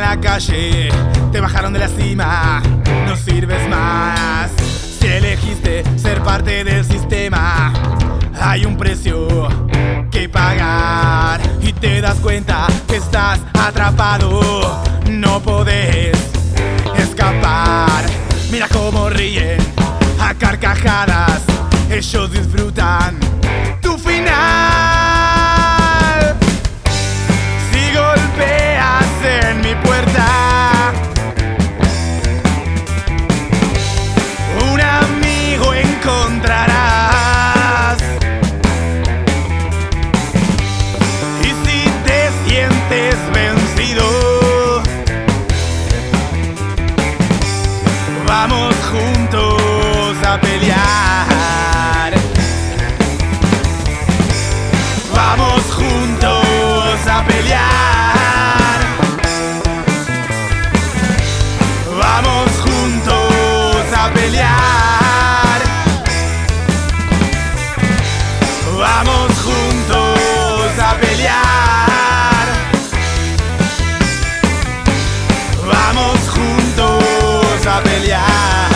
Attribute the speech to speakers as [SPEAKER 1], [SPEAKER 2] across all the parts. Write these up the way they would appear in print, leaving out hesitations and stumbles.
[SPEAKER 1] la calle, te bajaron de la cima, no sirves más. Si elegiste ser parte del sistema, hay un precio que pagar y te das cuenta que estás atrapado, no podés escapar. Mira cómo ríen a carcajadas, ellos disfrutan tu final. Si golpeas en mi puerta, un amigo encontrarás. Y si te sientes vencido, vamos juntos a pelear. Vamos juntos a pelear. Vamos juntos a pelear. Vamos juntos a pelear. Vamos juntos a pelear.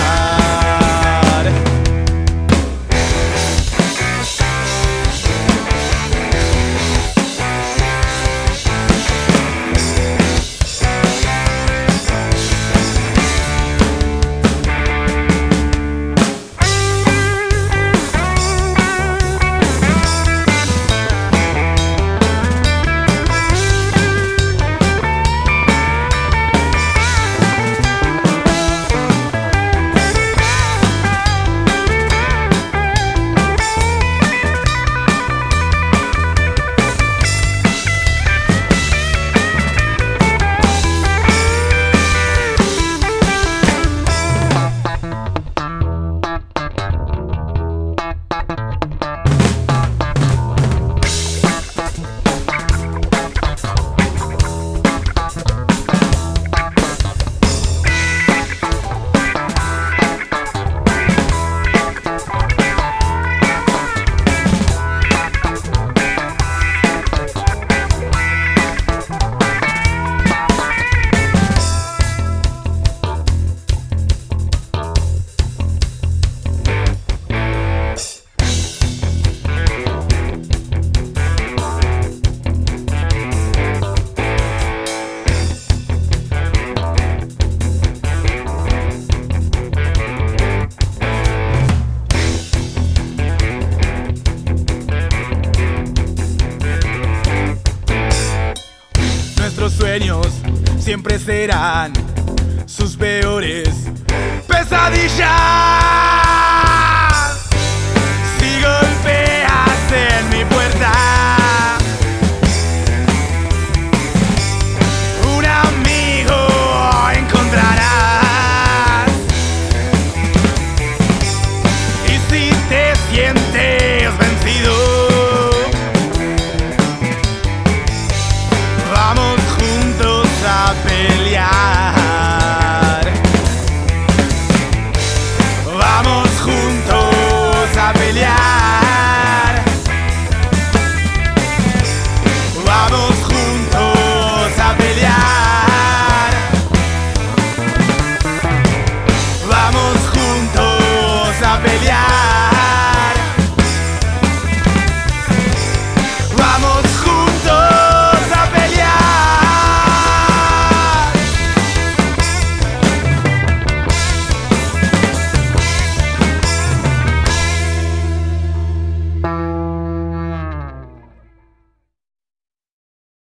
[SPEAKER 1] Nuestros sueños siempre serán sus peores pesadillas.